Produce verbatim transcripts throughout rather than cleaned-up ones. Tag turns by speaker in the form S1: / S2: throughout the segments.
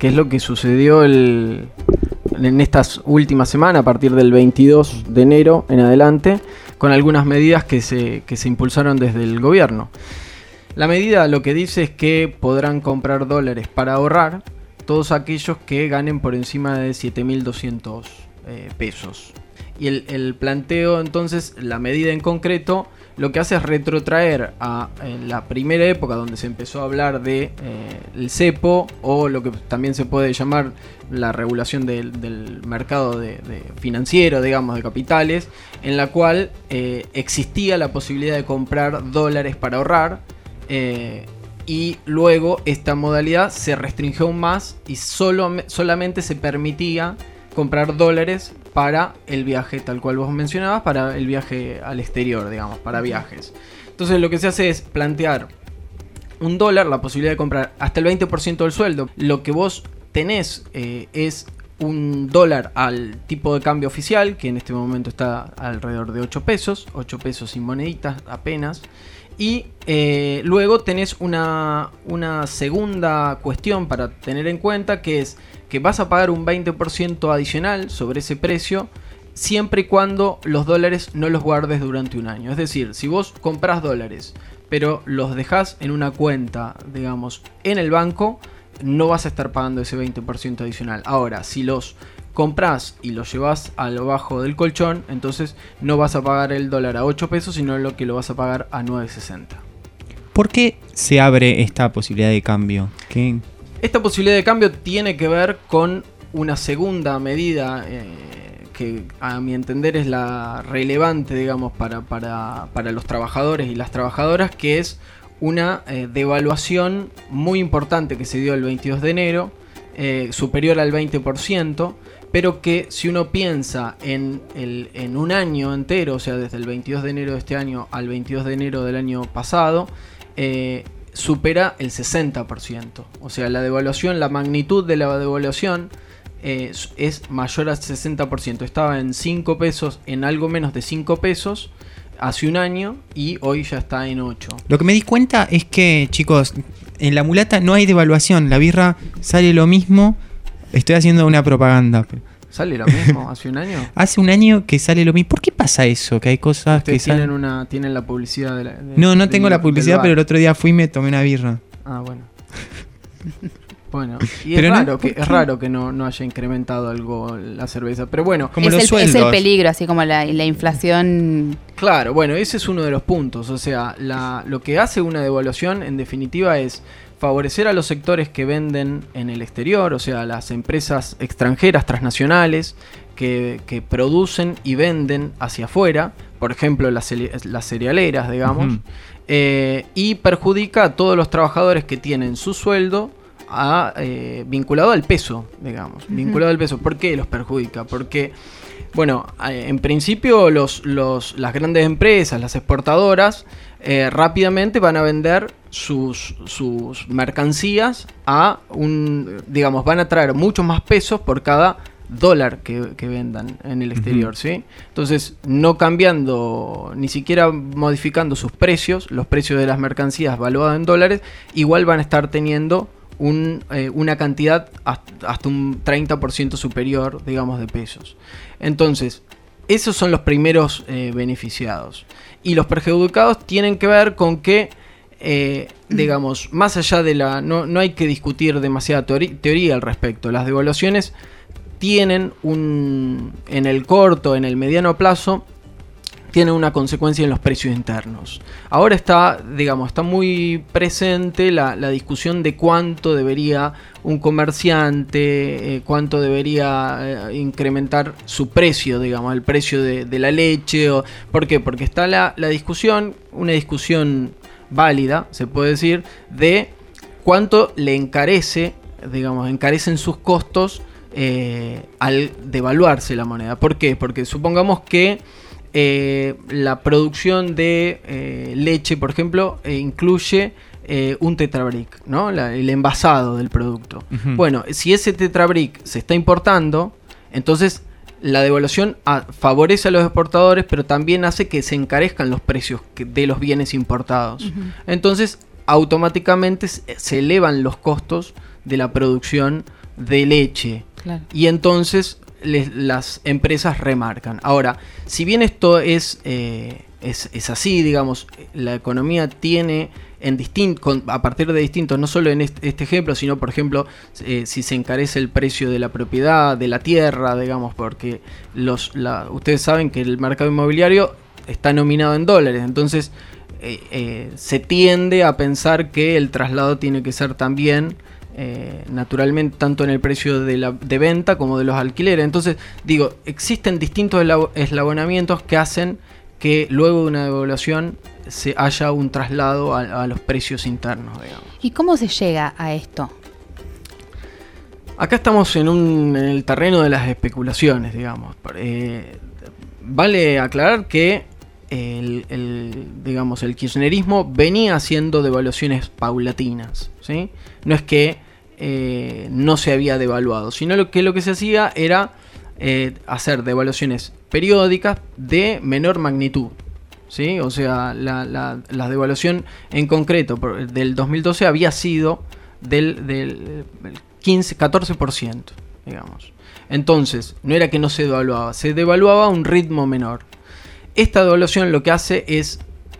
S1: que es lo que sucedió el, en estas últimas semanas, a partir del veintidós de enero en adelante, con algunas medidas que se, que se impulsaron desde el gobierno. La medida lo que dice es que podrán comprar dólares para ahorrar todos aquellos que ganen por encima de siete mil doscientos eh, pesos. Y el, el planteo, entonces, la medida en concreto, lo que hace es retrotraer a en la primera época donde se empezó a hablar de eh, el cepo, o lo que también se puede llamar la regulación del, del mercado de, de financiero, digamos, de capitales, en la cual eh, existía la posibilidad de comprar dólares para ahorrar, eh, y luego esta modalidad se restringió aún más y solo, solamente se permitía comprar dólares para el viaje, tal cual vos mencionabas, para el viaje al exterior, digamos, para viajes. Entonces lo que se hace es plantear un dólar, la posibilidad de comprar hasta el veinte por ciento del sueldo. Lo que vos tenés eh, es un dólar al tipo de cambio oficial, que en este momento está alrededor de ocho pesos, ocho pesos sin moneditas apenas. Y eh, luego tenés una, una segunda cuestión para tener en cuenta, que es que vas a pagar un veinte por ciento adicional sobre ese precio, siempre y cuando los dólares no los guardes durante un año. Es decir, si vos comprás dólares, pero los dejás en una cuenta, digamos, en el banco, no vas a estar pagando ese veinte por ciento adicional. Ahora, si los compras y lo llevas a lo bajo del colchón, entonces no vas a pagar el dólar a ocho pesos, sino lo que lo vas a pagar a nueve sesenta.
S2: ¿Por qué se abre esta posibilidad de cambio? ¿Qué?
S1: Esta posibilidad de cambio tiene que ver con una segunda medida eh, que a mi entender es la relevante, digamos, para, para, para los trabajadores y las trabajadoras, que es una eh, devaluación muy importante que se dio el veintidós de enero, eh, superior al veinte por ciento, pero que si uno piensa en, el, en un año entero, o sea, desde el veintidós de enero de este año al veintidós de enero del año pasado, eh, supera el sesenta por ciento. O sea, la devaluación, la magnitud de la devaluación eh, es mayor al sesenta por ciento. Estaba en cinco pesos, en algo menos de cinco pesos hace un año, y hoy ya está en ocho.
S2: Lo que me di cuenta es que, chicos, en la mulata no hay devaluación. La birra sale lo mismo. Estoy haciendo una propaganda.
S1: ¿Sale lo mismo hace un año?
S2: Hace un año que sale lo mismo. ¿Por qué pasa eso? Que hay cosas
S1: Ustedes
S2: que
S1: tienen
S2: salen...
S1: una tienen la publicidad de la, de,
S2: No, no
S1: de,
S2: tengo
S1: de,
S2: la publicidad, pero el otro día fui y me tomé una birra.
S1: Ah, bueno. Bueno, y
S2: pero
S1: es,
S2: no,
S1: raro que, es raro que no, no haya incrementado algo la cerveza. Pero bueno,
S2: como
S3: es,
S2: los
S3: el,
S2: sueldos.
S3: es el peligro, así como la, la inflación.
S1: Claro, bueno, ese es uno de los puntos. O sea, la, lo que hace una devaluación, en definitiva, es favorecer a los sectores que venden en el exterior, o sea, las empresas extranjeras, transnacionales, que, que producen y venden hacia afuera, por ejemplo, las, las cerealeras, digamos, uh-huh. eh, y perjudica a todos los trabajadores que tienen su sueldo a, eh, vinculado al peso, digamos, uh-huh. vinculado al peso. ¿Por qué los perjudica? Porque, bueno, en principio los, los, las grandes empresas, las exportadoras, eh, rápidamente van a vender sus, sus mercancías a un, digamos, van a traer muchos más pesos por cada dólar que, que vendan en el exterior, uh-huh. ¿sí? Entonces, no cambiando, ni siquiera modificando sus precios, los precios de las mercancías valuadas en dólares, igual van a estar teniendo un, eh, una cantidad hasta, hasta un treinta por ciento superior, digamos, de pesos. Entonces, esos son los primeros eh, beneficiados. Y los perjudicados tienen que ver con que, eh, digamos, más allá de la... No, no hay que discutir demasiada teoría, teoría al respecto. Las devaluaciones tienen un... en el corto, en el mediano plazo, tienen una consecuencia en los precios internos. Ahora está, digamos, está muy presente la, la discusión de cuánto debería un comerciante, eh, cuánto debería eh, incrementar su precio, digamos, el precio de, de la leche. O, ¿por qué? Porque está la, la discusión, una discusión válida, se puede decir, de cuánto le encarece, digamos, encarecen sus costos eh, al devaluarse la moneda. ¿Por qué? Porque supongamos que Eh, la producción de eh, leche, por ejemplo, eh, incluye eh, un tetrabric, ¿no? La, el envasado del producto. Uh-huh. Bueno, si ese tetrabric se está importando, entonces la devaluación a, favorece a los exportadores, pero también hace que se encarezcan los precios que, de los bienes importados. Uh-huh. Entonces, automáticamente se elevan los costos de la producción de leche.
S3: Claro.
S1: Y entonces les, las empresas remarcan. Ahora, si bien esto es, eh, es, es así, digamos, la economía tiene en distin- con, a partir de distintos, no solo en este, este ejemplo, sino por ejemplo, eh, si se encarece el precio de la propiedad, de la tierra, digamos, porque los, la, ustedes saben que el mercado inmobiliario está nominado en dólares, entonces eh, eh, se tiende a pensar que el traslado tiene que ser también Eh, naturalmente tanto en el precio de, la, de venta como de los alquileres. Entonces digo, existen distintos eslabonamientos que hacen que luego de una devaluación se haya un traslado a, a los precios internos, digamos.
S3: ¿Y cómo se llega a esto?
S1: Acá estamos en, un, en el terreno de las especulaciones, digamos. Eh, vale aclarar que el, el, digamos, el kirchnerismo venía haciendo devaluaciones paulatinas, ¿sí? No es que eh, no se había devaluado, sino lo que lo que se hacía era eh, hacer devaluaciones periódicas de menor magnitud, ¿sí? O sea, la, la, la devaluación en concreto por, del dos mil doce había sido del, del quince, catorce por ciento, digamos. Entonces, no era que no se devaluaba, se devaluaba a un ritmo menor. Esta devaluación lo que hace es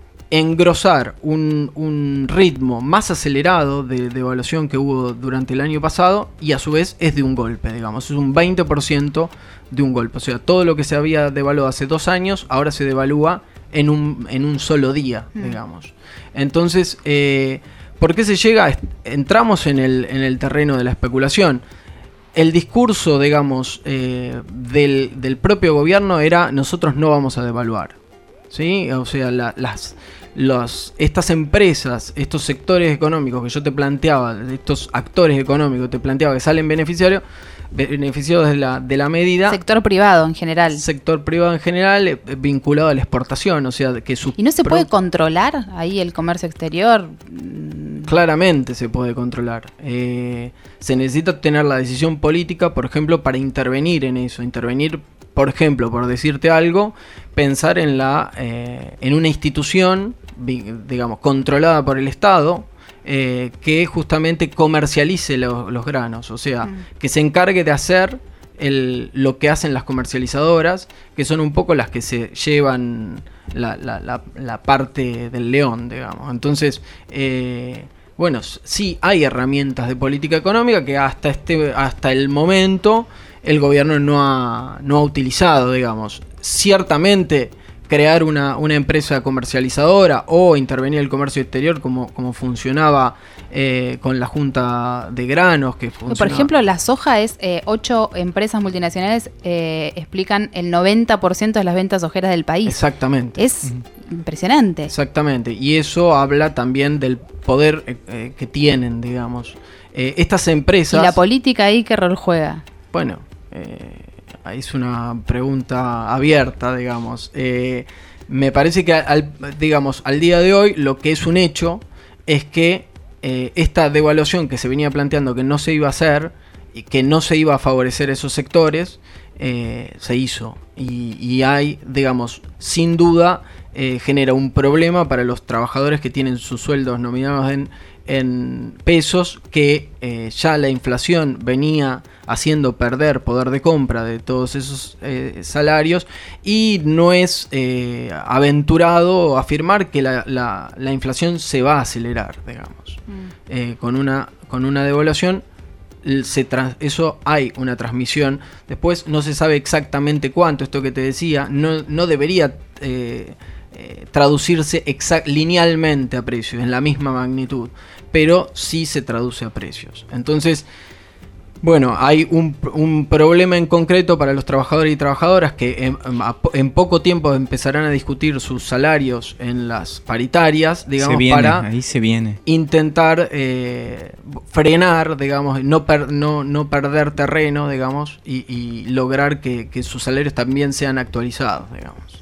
S1: engrosar un, un ritmo más acelerado de devaluación que hubo durante el año pasado y a su vez es de un golpe, digamos, es un veinte por ciento de un golpe. O sea, todo lo que se había devaluado hace dos años ahora se devalúa en un, en un solo día, mm. digamos. Entonces, eh, ¿por qué se llega? Entramos en el, en el terreno de la especulación. El discurso, digamos, eh, del, del propio gobierno era: nosotros no vamos a devaluar, ¿sí? O sea, la, las, los, estas empresas, estos sectores económicos que yo te planteaba, estos actores económicos que te planteaba que salen beneficiarios, beneficiados de la, de la medida.
S3: Sector privado en general.
S1: Sector privado en general, eh, vinculado a la exportación, o sea, que su
S3: ¿Y no se
S1: pro-
S3: puede controlar ahí el comercio exterior?
S1: Claramente se puede controlar. Eh, se necesita tener la decisión política, por ejemplo, para intervenir en eso. Intervenir, por ejemplo, por decirte algo, pensar en la eh, en una institución, digamos, controlada por el Estado, eh, que justamente comercialice lo, los granos. O sea, mm. que se encargue de hacer el, lo que hacen las comercializadoras, que son un poco las que se llevan la, la, la, la parte del león, digamos. Entonces, eh, bueno, sí hay herramientas de política económica que hasta este hasta el momento el gobierno no ha, no ha utilizado, digamos. Ciertamente crear una, una empresa comercializadora o intervenir el comercio exterior como, como funcionaba eh, con la Junta de Granos. Que
S3: Por ejemplo, la soja es eh, ocho empresas multinacionales eh, explican el noventa por ciento de las ventas sojeras del país.
S1: Exactamente.
S3: Es uh-huh. impresionante.
S1: Exactamente. Y eso habla también del poder eh, que tienen, digamos. Eh, estas empresas...
S3: ¿Y la política ahí qué rol juega?
S1: Bueno... Eh, es una pregunta abierta, digamos. Eh, me parece que, al, digamos, al día de hoy, lo que es un hecho es que eh, esta devaluación que se venía planteando que no se iba a hacer y que no se iba a favorecer esos sectores, eh, se hizo. Y, y hay, digamos, sin duda, eh, genera un problema para los trabajadores que tienen sus sueldos nominados en, en pesos, que eh, ya la inflación venía haciendo perder poder de compra de todos esos eh, salarios, y no es eh, aventurado afirmar que la, la, la inflación se va a acelerar, digamos. Mm. Eh, con una con una devaluación se trans, eso hay una transmisión. Después no se sabe exactamente cuánto, esto que te decía, no, no debería eh, eh, traducirse exact, linealmente a precios, en la misma magnitud, pero sí se traduce a precios. Entonces, bueno, hay un, un problema en concreto para los trabajadores y trabajadoras que en, en poco tiempo empezarán a discutir sus salarios en las paritarias, digamos,
S2: se viene,
S1: para
S2: ahí se viene.
S1: intentar eh, frenar, digamos, no, per, no, no perder terreno, digamos, y, y lograr que, que sus salarios también sean actualizados, digamos.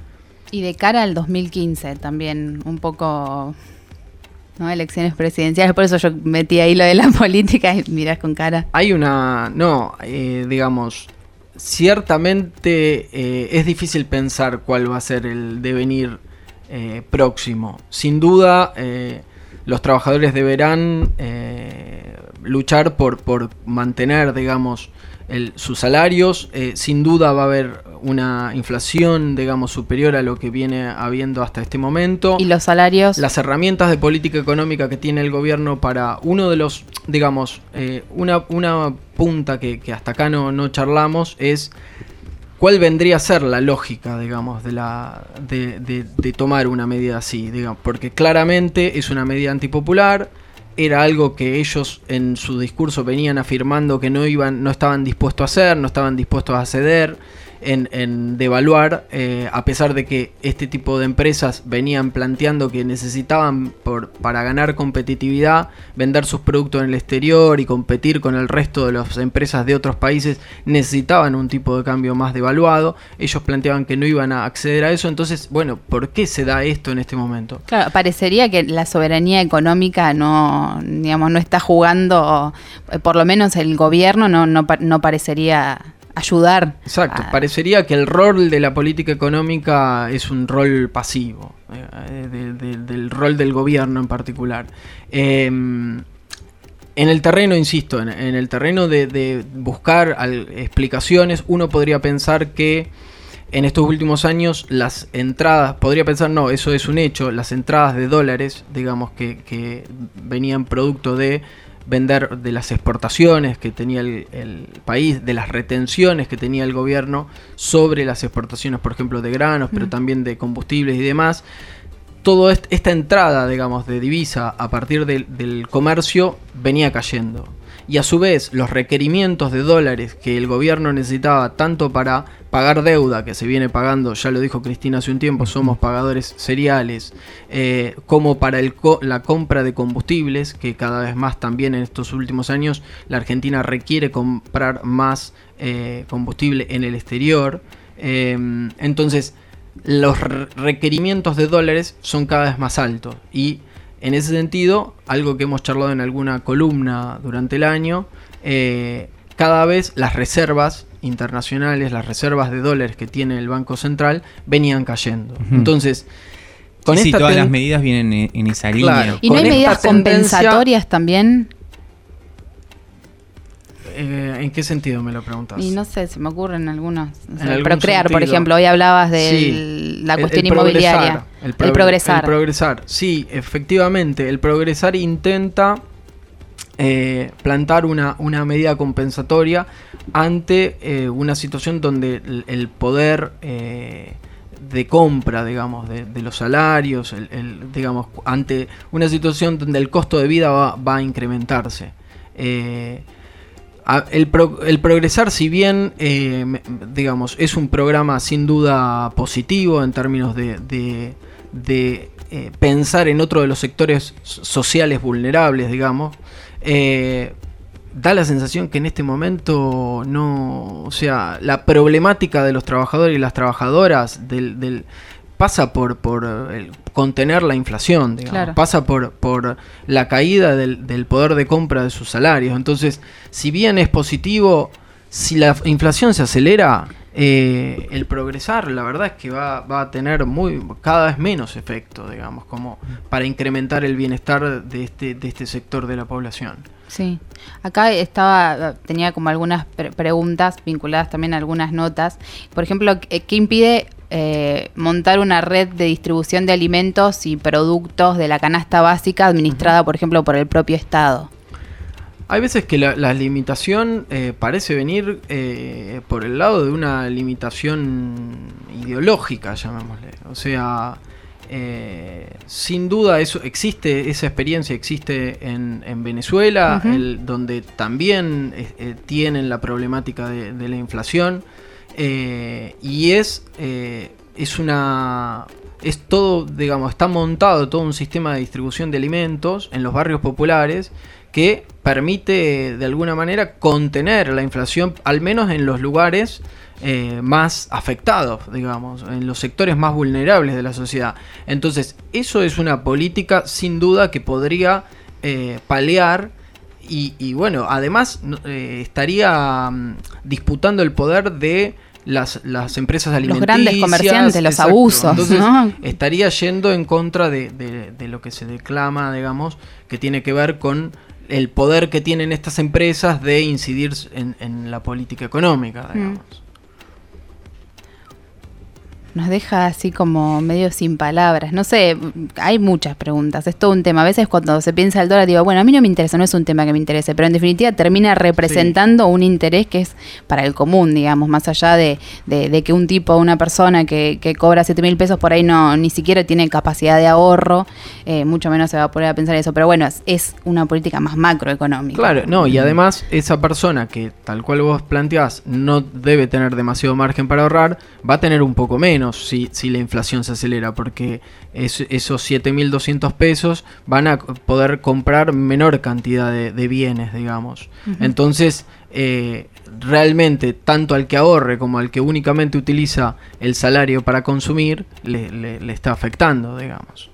S3: Y de cara al dos mil quince también un poco... ¿no? Elecciones presidenciales, por eso yo metí ahí lo de la política y mirás con cara.
S1: Hay una, no, eh, digamos, ciertamente eh, es difícil pensar cuál va a ser el devenir eh, próximo. Sin duda, eh, los trabajadores deberán eh, luchar por, por mantener, digamos, el, sus salarios. Eh, sin duda va a haber una inflación, digamos, superior a lo que viene habiendo hasta este momento.
S3: ¿Y los salarios?
S1: Las herramientas de política económica que tiene el gobierno para uno de los, digamos, eh, una, una punta que, que hasta acá no, no charlamos es cuál vendría a ser la lógica, digamos, de, la, de, de, de tomar una medida así, digamos, porque claramente es una medida antipopular. Era algo que ellos en su discurso venían afirmando que no iban, no estaban dispuestos a hacer, no estaban dispuestos a ceder en, en devaluar, eh, a pesar de que este tipo de empresas venían planteando que necesitaban por, para ganar competitividad, vender sus productos en el exterior y competir con el resto de las empresas de otros países, necesitaban un tipo de cambio más devaluado. Ellos planteaban que no iban a acceder a eso. Entonces, bueno, ¿por qué se da esto en este momento?
S3: Claro, parecería que la soberanía económica no, digamos, no está jugando, por lo menos el gobierno no, no, no parecería ayudar.
S1: Exacto,
S3: a...
S1: parecería que el rol de la política económica es un rol pasivo, eh, de, de, del rol del gobierno en particular. Eh, en el terreno, insisto, en, en el terreno de, de buscar al, explicaciones, uno podría pensar que en estos últimos años las entradas, podría pensar, no, eso es un hecho, las entradas de dólares, digamos, que, que venían producto de vender, de las exportaciones que tenía el, el país, de las retenciones que tenía el gobierno sobre las exportaciones, por ejemplo, de granos, mm. pero también de combustibles y demás. Toda esta entrada, digamos, de divisa a partir de, del comercio venía cayendo. Y a su vez, los requerimientos de dólares que el gobierno necesitaba tanto para pagar deuda, que se viene pagando, ya lo dijo Cristina hace un tiempo, somos pagadores seriales, eh, como para el co- la compra de combustibles, que cada vez más también en estos últimos años la Argentina requiere comprar más eh, combustible en el exterior. Eh, entonces, los re- requerimientos de dólares son cada vez más altos y en ese sentido, algo que hemos charlado en alguna columna durante el año, eh, cada vez las reservas internacionales, las reservas de dólares que tiene el Banco Central, venían cayendo. Uh-huh. Entonces, con
S2: sí,
S1: esta
S2: todas
S1: ten...
S2: las medidas vienen en, en esa
S1: claro,
S2: línea.
S3: ¿Y no hay medidas tendencia... compensatorias también?
S1: Eh, ¿En qué sentido me lo preguntas?
S3: Y no sé, se me ocurren algunos. O sea,
S1: el
S3: Procrear,
S1: sentido.
S3: por ejemplo, hoy hablabas de
S1: sí.
S3: la cuestión
S1: el, el
S3: inmobiliaria.
S1: El, progresar,
S3: el progresar.
S1: El progresar, sí, efectivamente. El progresar intenta eh, plantar una, una medida compensatoria ante eh, una situación donde el, el poder eh, de compra, digamos, de, de los salarios, el, el, digamos, ante una situación donde el costo de vida va, va a incrementarse. Eh, El, pro, el progresar, si bien eh, digamos es un programa sin duda positivo en términos de, de, de eh, pensar en otro de los sectores sociales vulnerables, digamos, eh, da la sensación que en este momento no, o sea, la problemática de los trabajadores y las trabajadoras del, del pasa por, por el contener la inflación, digamos, claro. pasa por, por la caída del, del poder de compra de sus salarios. Entonces, si bien es positivo, si la inflación se acelera, eh, el progresar, la verdad es que va, va a tener muy cada vez menos efecto, digamos, como para incrementar el bienestar de este, de este sector de la población.
S3: Sí, acá estaba, tenía como algunas pre- preguntas vinculadas también a algunas notas. Por ejemplo, ¿qué impide eh, montar una red de distribución de alimentos y productos de la canasta básica administrada, uh-huh. por ejemplo, por el propio Estado?
S1: Hay veces que la, la limitación eh, parece venir eh, por el lado de una limitación ideológica, llamémosle. O sea... Eh, sin duda eso existe, esa experiencia existe en, en Venezuela, uh-huh. el, donde también eh, tienen la problemática de, de la inflación eh, y es eh, es una es todo, digamos, está montado todo un sistema de distribución de alimentos en los barrios populares que permite de alguna manera contener la inflación, al menos en los lugares Eh, más afectados, digamos, en los sectores más vulnerables de la sociedad. Entonces, eso es una política sin duda que podría eh, paliar y, y bueno, además eh, estaría um, disputando el poder de las, las empresas alimenticias.
S3: Los grandes comerciantes, los
S1: exacto.
S3: abusos.
S1: Entonces,
S3: ¿no?
S1: estaría yendo en contra de, de, de lo que se declama, digamos, que tiene que ver con el poder que tienen estas empresas de incidir en, en la política económica, digamos. Mm.
S3: Nos deja así como medio sin palabras. No sé, hay muchas preguntas. Es todo un tema. A veces cuando se piensa el dólar digo, bueno, a mí no me interesa, no es un tema que me interese, pero en definitiva termina representando sí. un interés que es para el común, digamos, más allá de, de, de que un tipo, una persona que, que cobra siete mil pesos por ahí no ni siquiera tiene capacidad de ahorro, eh, mucho menos se va a poner a pensar eso. Pero bueno, es, es una política más macroeconómica.
S1: Claro, no, y además esa persona que, tal cual vos planteás, no debe tener demasiado margen para ahorrar, va a tener un poco menos. Si, si la inflación se acelera, porque es, esos siete mil doscientos pesos van a poder comprar menor cantidad de, de bienes, digamos. Uh-huh. Entonces, eh, realmente, tanto al que ahorre como al que únicamente utiliza el salario para consumir, le, le, le está afectando, digamos.